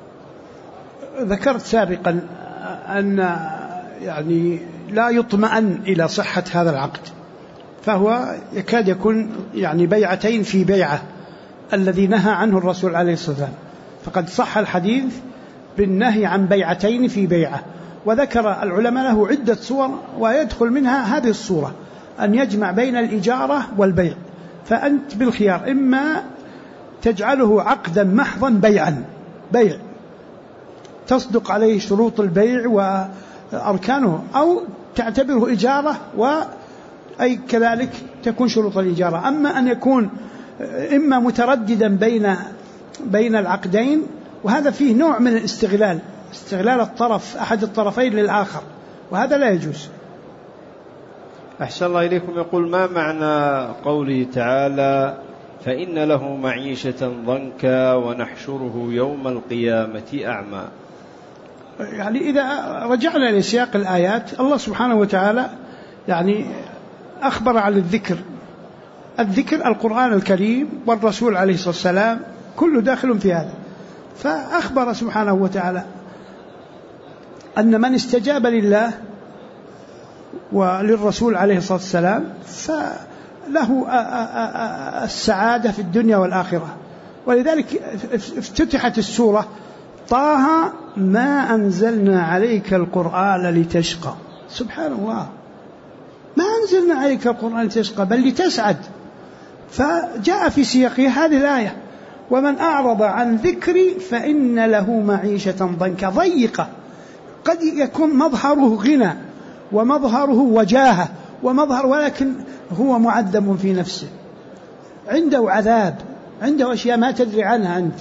ذكرت سابقا أن يعني لا يطمئن إلى صحة هذا العقد، فهو يكاد يكون يعني بيعتين في بيعة الذي نهى عنه الرسول عليه الصلاة والسلام. فقد صح الحديث بالنهي عن بيعتين في بيعة، وذكر العلماء له عدة صور، ويدخل منها هذه الصورة: أن يجمع بين الإجارة والبيع. فأنت بالخيار: إما تجعله عقدا محضا بيع تصدق عليه شروط البيع أركانه، أو تعتبره إجارة وأي كذلك تكون شروط الإجارة. أما أن يكون إما مترددا بين العقدين، وهذا فيه نوع من الاستغلال، استغلال الطرف أحد الطرفين للآخر، وهذا لا يجوز. أحسن الله إليكم. يقول: ما معنى قوله تعالى: فإن له معيشة ضنكا ونحشره يوم القيامة أعمى؟ يعني إذا رجعنا لسياق الآيات، الله سبحانه وتعالى يعني أخبر عن الذكر القرآن الكريم والرسول عليه الصلاة والسلام كله داخل في هذا. فأخبر سبحانه وتعالى أن من استجاب لله وللرسول عليه الصلاة والسلام فله السعادة في الدنيا والآخرة. ولذلك افتتحت السورة: طه ما أنزلنا عليك القرآن لتشقى. سبحان الله، ما أنزلنا عليك القرآن لتشقى بل لتسعد. فجاء في سياقه هذه الآية: ومن أعرض عن ذكري فإن له معيشة ضنكا. ضيقة، قد يكون مظهره غنى ومظهره وجاهة ولكن هو معذب في نفسه، عنده عذاب، عنده أشياء ما تدري عنها أنت.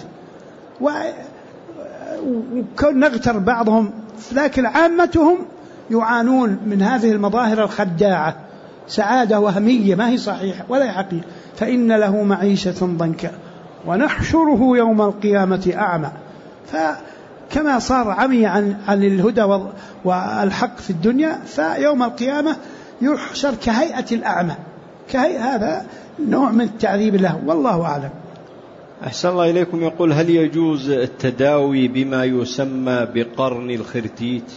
وكون نغتر بعضهم، لكن عامتهم يعانون من هذه المظاهر الخداعة، سعادة وهمية ما هي صحيحة ولا هي حقيقة. فإن له معيشة ضنكا ونحشره يوم القيامة أعمى. فكما صار عمي عن الهدى والحق في الدنيا، فيوم القيامة يحشر كهيئة الأعمى. هذا نوع من التعذيب له، والله أعلم. أحسن الله إليكم. يقول: هل يجوز التداوي بما يسمى بقرن الخرتيت؟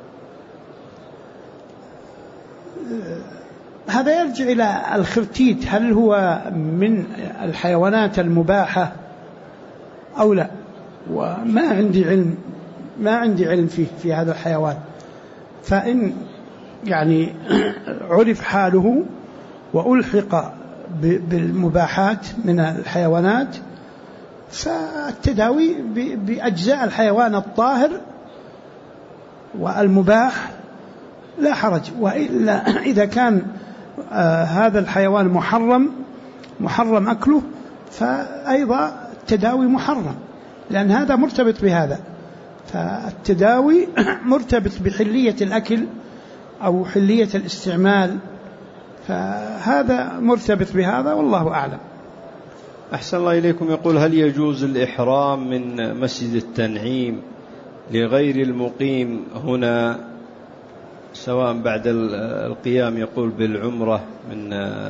هذا يرجع إلى الخرتيت، هل هو من الحيوانات المباحة أو لا؟ وما عندي علم في هذا الحيوان. فإن يعني عرف حاله وألحق بالمباحات من الحيوانات، فالتداوي بأجزاء الحيوان الطاهر والمباح لا حرج. وإلا إذا كان هذا الحيوان محرم أكله، فأيضا التداوي محرم، لأن هذا مرتبط بهذا. فالتداوي مرتبط بحلية الأكل أو حلية الاستعمال، فهذا مرتبط بهذا، والله أعلم. أحسن الله إليكم. يقول: هل يجوز الإحرام من مسجد التنعيم لغير المقيم هنا، سواء بعد القيام يقول بالعمرة من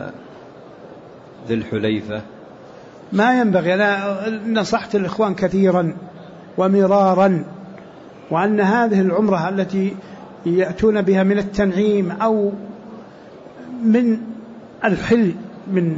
ذي الحليفة؟ ما ينبغي. أنا نصحت الإخوان كثيرا ومرارا، وأن هذه العمرة التي يأتون بها من التنعيم أو من الحل من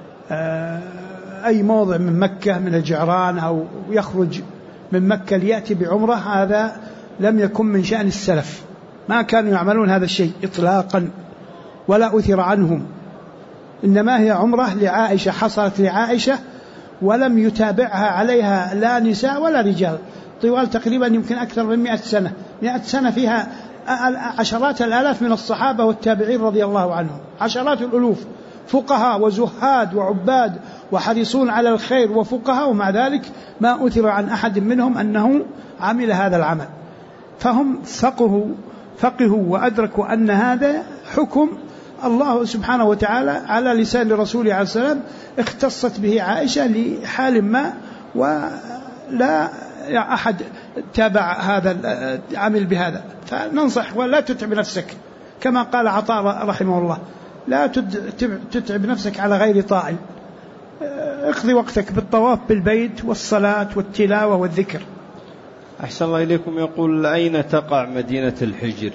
أي موضع من مكة، من الجعران، أو يخرج من مكة ليأتي بعمرة، هذا لم يكن من شأن السلف، ما كانوا يعملون هذا الشيء إطلاقا ولا أثر عنهم. إنما هي عمرة لعائشة، حصلت لعائشة ولم يتابعها عليها لا نساء ولا رجال طوال تقريبا يمكن أكثر من 100 سنة. 100 سنة فيها عشرات الآلاف من الصحابة والتابعين رضي الله عنهم، عشرات الألوف، فقهاء وزهاد وعباد وحريصون على الخير وفقهاء، ومع ذلك ما أثر عن أحد منهم أنه عمل هذا العمل. فهم فقهوا وأدركوا أن هذا حكم الله سبحانه وتعالى على لسان رسوله عليه السلام، اختصت به عائشة لحال ما، ولا أحد تابع هذا العمل بهذا. فننصح ولا تتعب نفسك، كما قال عطاء رحمه الله: لا تتعب نفسك على غير طاعة، اقضي وقتك بالطواف بالبيت والصلاة والتلاوة والذكر. أحسن الله إليكم. يقول: أين تقع مدينة الحجر؟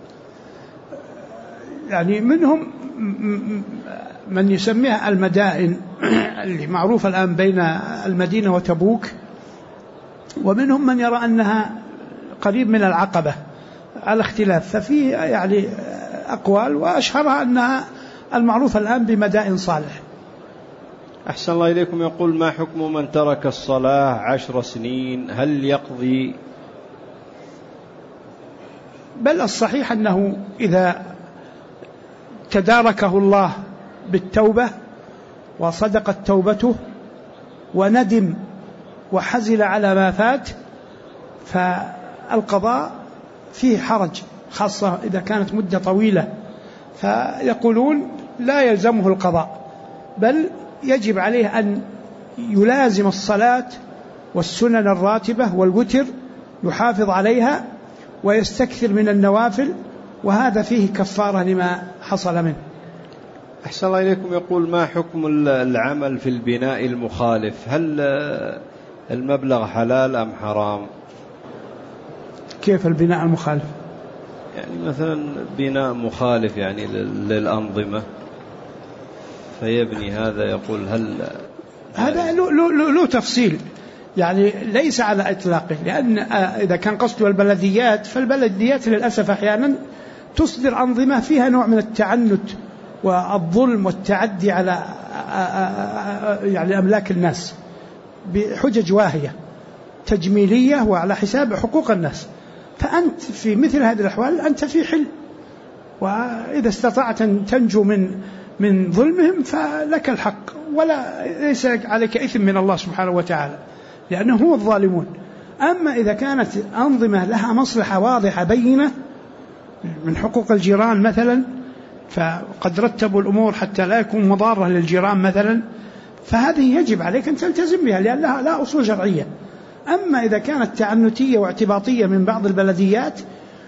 يعني منهم من يسميها المدائن اللي معروفة الآن بين المدينة وتبوك، ومنهم من يرى أنها قريب من العقبة على اختلاف. ففي يعني أقوال، وأشهرها أنها المعروفة الآن بمدائن صالح. أحسن الله إليكم. يقول: ما حكم من ترك الصلاة 10 سنين، هل يقضي؟ بل الصحيح أنه إذا تداركه الله بالتوبة وصدقت توبته وندم وحزل على ما فات فالقضاء فيه حرج، خاصة إذا كانت مدة طويلة، فيقولون لا يلزمه القضاء، بل يجب عليه أن يلازم الصلاة والسنن الراتبة والوتر، يحافظ عليها ويستكثر من النوافل، وهذا فيه كفارة لما حصل منه. أحسن الله إليكم. يقول: ما حكم العمل في البناء المخالف؟ هل المبلغ حلال أم حرام؟ كيف البناء المخالف؟ يعني مثلا بناء مخالف يعني للأنظمة فيبني هذا، يقول هل هذا له تفصيل، يعني ليس على إطلاقه، لأن إذا كان قصده البلديات فالبلديات للأسف أحيانا تصدر أنظمة فيها نوع من التعنت والظلم والتعدي على يعني أملاك الناس بحجج واهية تجميلية وعلى حساب حقوق الناس. فأنت في مثل هذه الأحوال أنت في حل، وإذا استطعت أن تنجو من ظلمهم فلك الحق، ولا ليس عليك إثم من الله سبحانه وتعالى، لأنه هو الظالمون. أما إذا كانت أنظمة لها مصلحة واضحة بينة من حقوق الجيران مثلا، فقد رتبوا الأمور حتى لا يكون مضارة للجيران مثلا، فهذه يجب عليك أن تلتزم بها لأنها لا أصول شرعية. أما إذا كانت تعنتية واعتباطية من بعض البلديات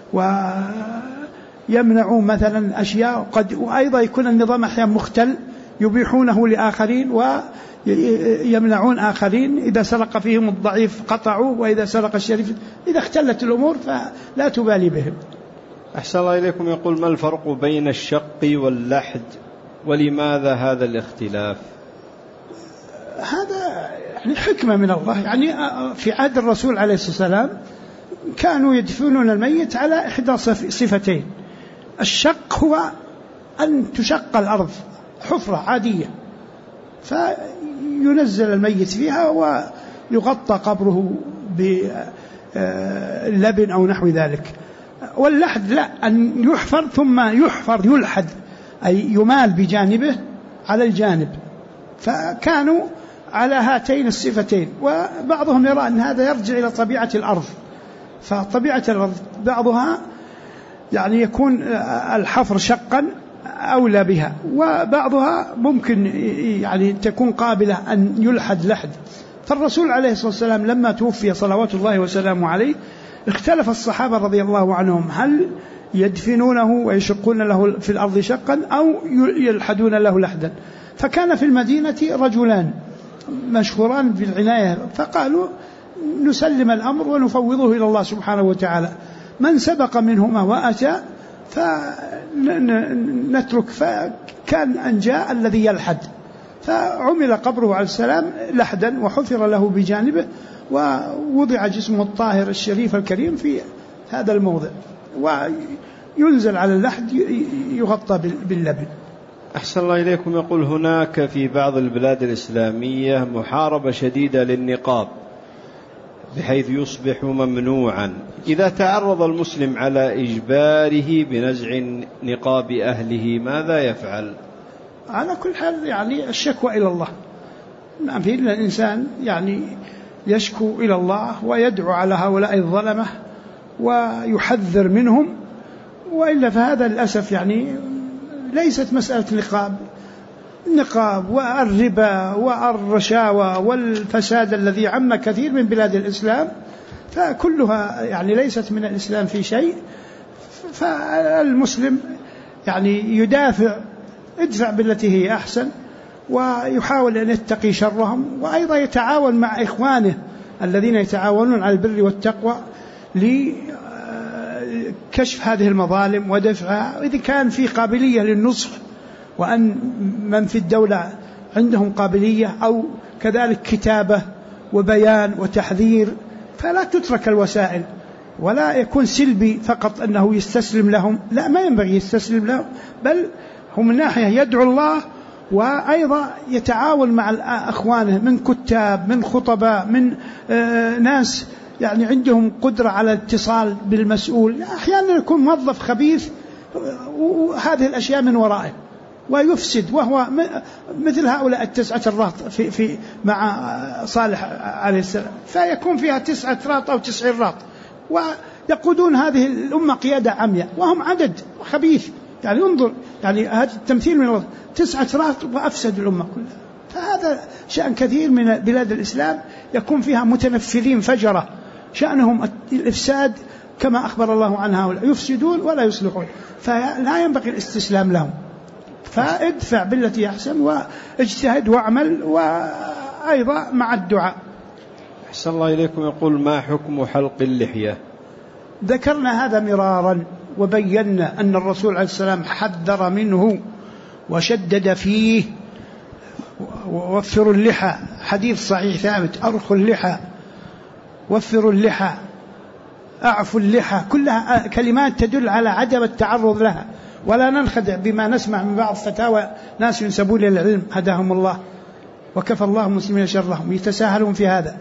ويمنعون مثلا أشياء، وأيضا يكون النظام أحيانا مختل يبيحونه لآخرين ويمنعون آخرين، إذا سرق فيهم الضعيف قطعوا، وإذا سرق الشريف، إذا اختلت الأمور فلا تبالي بهم. أحسن الله إليكم. يقول: ما الفرق بين الشق واللحد، ولماذا هذا الاختلاف؟ هذا يعني حكمة من الله، يعني في عهد الرسول عليه الصلاة والسلام كانوا يدفنون الميت على إحدى صفتين: الشق هو أن تشق الأرض حفرة عادية فينزل الميت فيها ويغطى قبره باللبن أو نحو ذلك. واللحد لا، أن يحفر ثم يلحد، أي يمال بجانبه على الجانب. فكانوا على هاتين الصفتين، وبعضهم يرى أن هذا يرجع إلى طبيعة الأرض، فطبيعة الأرض بعضها يعني يكون الحفر شقا أولى بها، وبعضها ممكن يعني تكون قابلة أن يلحد لحد. فالرسول عليه الصلاة والسلام لما توفي صلوات الله وسلامه عليه اختلف الصحابة رضي الله عنهم هل يدفنونه ويشقون له في الأرض شقا أو يلحدون له لحدا. فكان في المدينة رجلان مشهوران بالعناية، فقالوا نسلم الأمر ونفوضه إلى الله سبحانه وتعالى، من سبق منهما وأتى فنترك. فكان أن جاء الذي يلحد، فعمل قبره عليه السلام لحدا وحفر له بجانبه، ووضع جسمه الطاهر الشريف الكريم في هذا الموضع، وينزل على اللحد يغطى باللبن. أحسن الله إليكم. يقول: هناك في بعض البلاد الإسلامية محاربة شديدة للنقاب بحيث يصبح ممنوعا، إذا تعرض المسلم على إجباره بنزع نقاب أهله ماذا يفعل؟ على كل حال يعني الشكوى إلى الله، ما في إلا الإنسان يعني يشكو إلى الله ويدعو على هؤلاء الظلمة ويحذر منهم، وإلا فهذا للأسف يعني ليست مسألة النقاب والربا والرشاوى والفساد الذي عم كثير من بلاد الإسلام، فكلها يعني ليست من الإسلام في شيء. فالمسلم يعني يدفع بالتي هي أحسن، ويحاول أن يتقي شرهم، وأيضا يتعاون مع إخوانه الذين يتعاونون على البر والتقوى لكشف هذه المظالم ودفعها، إذا كان في قابلية للنصح، وأن من في الدولة عندهم قابلية أو كذلك كتابة وبيان وتحذير، فلا تترك الوسائل، ولا يكون سلبي فقط أنه يستسلم لهم، لا، ما ينبغي يستسلم لهم، بل هم من ناحية يدعو الله، وأيضا يتعاون مع أخوانه من كتاب، من خطباء، من ناس يعني عندهم قدرة على الاتصال بالمسؤول. أحيانا يكون موظف خبيث وهذه الأشياء من ورائه ويفسد، وهو مثل هؤلاء 9 الرهط في مع صالح عليه السلام، فيكون فيها 9 رهط أو 90 رهط ويقودون هذه الأمة قيادة عمياء وهم عدد خبيث. يعني انظر، يعني هذا التمثيل من الله، 9 رهط وأفسد الأمة كلها. فهذا شأن كثير من بلاد الإسلام يكون فيها متنفذين فجرة شأنهم الإفساد، كما أخبر الله عن هؤلاء يفسدون ولا يصلحون، فلا ينبغي الاستسلام لهم. فادفع بالتي أحسن واجتهد واعمل، وأيضا مع الدعاء. أحسن الله إليكم. يقول: ما حكم حلق اللحية؟ ذكرنا هذا مرارا وبينا أن الرسول عليه السلام حذر منه وشدد فيه. وفروا اللحى، حديث صحيح ثابت: أرخوا اللحى، وفروا اللحى، أعفوا اللحى، كلها كلمات تدل على عدم التعرض لها. ولا ننخدع بما نسمع من بعض فتاوى ناس ينسبون للعلم هداهم الله وكفى الله المسلمين شرهم، يتساهلون في هذا،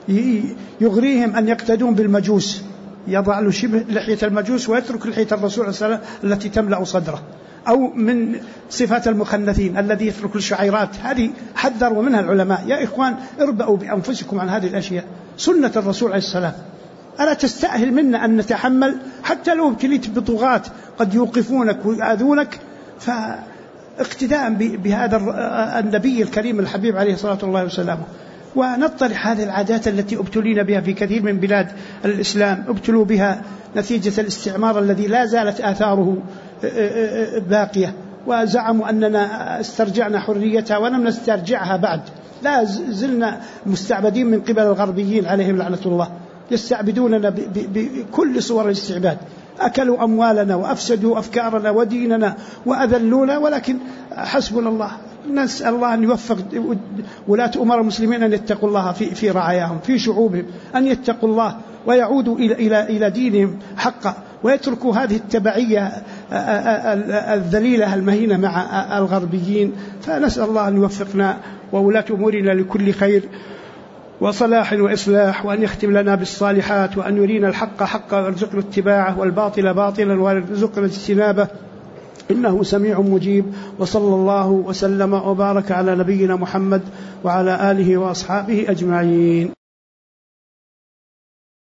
يغريهم أن يقتدون بالمجوس، يضع له شبه لحية المجوس ويترك لحية الرسول صلى الله عليه وسلم التي تملأ صدره، أو من صفات المخنثين الذي يترك الشعيرات. هذه حذروا منها العلماء. يا إخوان، اربأوا بأنفسكم عن هذه الأشياء، سنة الرسول عليه السلام. ألا تستأهل منا أن نتحمل حتى لو ابتليت بطغاة قد يوقفونك ويؤذونك؟ فاقتداء بهذا النبي الكريم الحبيب عليه الصلاة والسلام. ونطرح هذه العادات التي ابتلينا بها في كثير من بلاد الإسلام، ابتلوا بها نتيجة الاستعمار الذي لا زالت آثاره باقية، وزعموا أننا استرجعنا حريتها ولم نسترجعها بعد، لا زلنا مستعبدين من قبل الغربيين عليهم لعنة الله، يستعبدوننا بكل صور الاستعباد. أكلوا أموالنا وأفسدوا أفكارنا وديننا وأذلونا، ولكن حسبنا الله. نسأل الله أن يوفق ولاة أمر المسلمين أن يتقوا الله في رعاياهم في شعوبهم، أن يتقوا الله ويعودوا إلى دينهم حقا، ويتركوا هذه التبعية الذليلة المهينة مع الغربيين. فنسأل الله أن يوفقنا وولاة أمورنا لكل خير وصلاح وإصلاح، وأن يختم لنا بالصالحات، وأن يرينا الحق حقا ويرزقنا اتباعه، والباطل باطلا ويرزقنا اجتنابه، إنه سميع مجيب. وصلى الله وسلم وبارك على نبينا محمد وعلى آله وأصحابه أجمعين.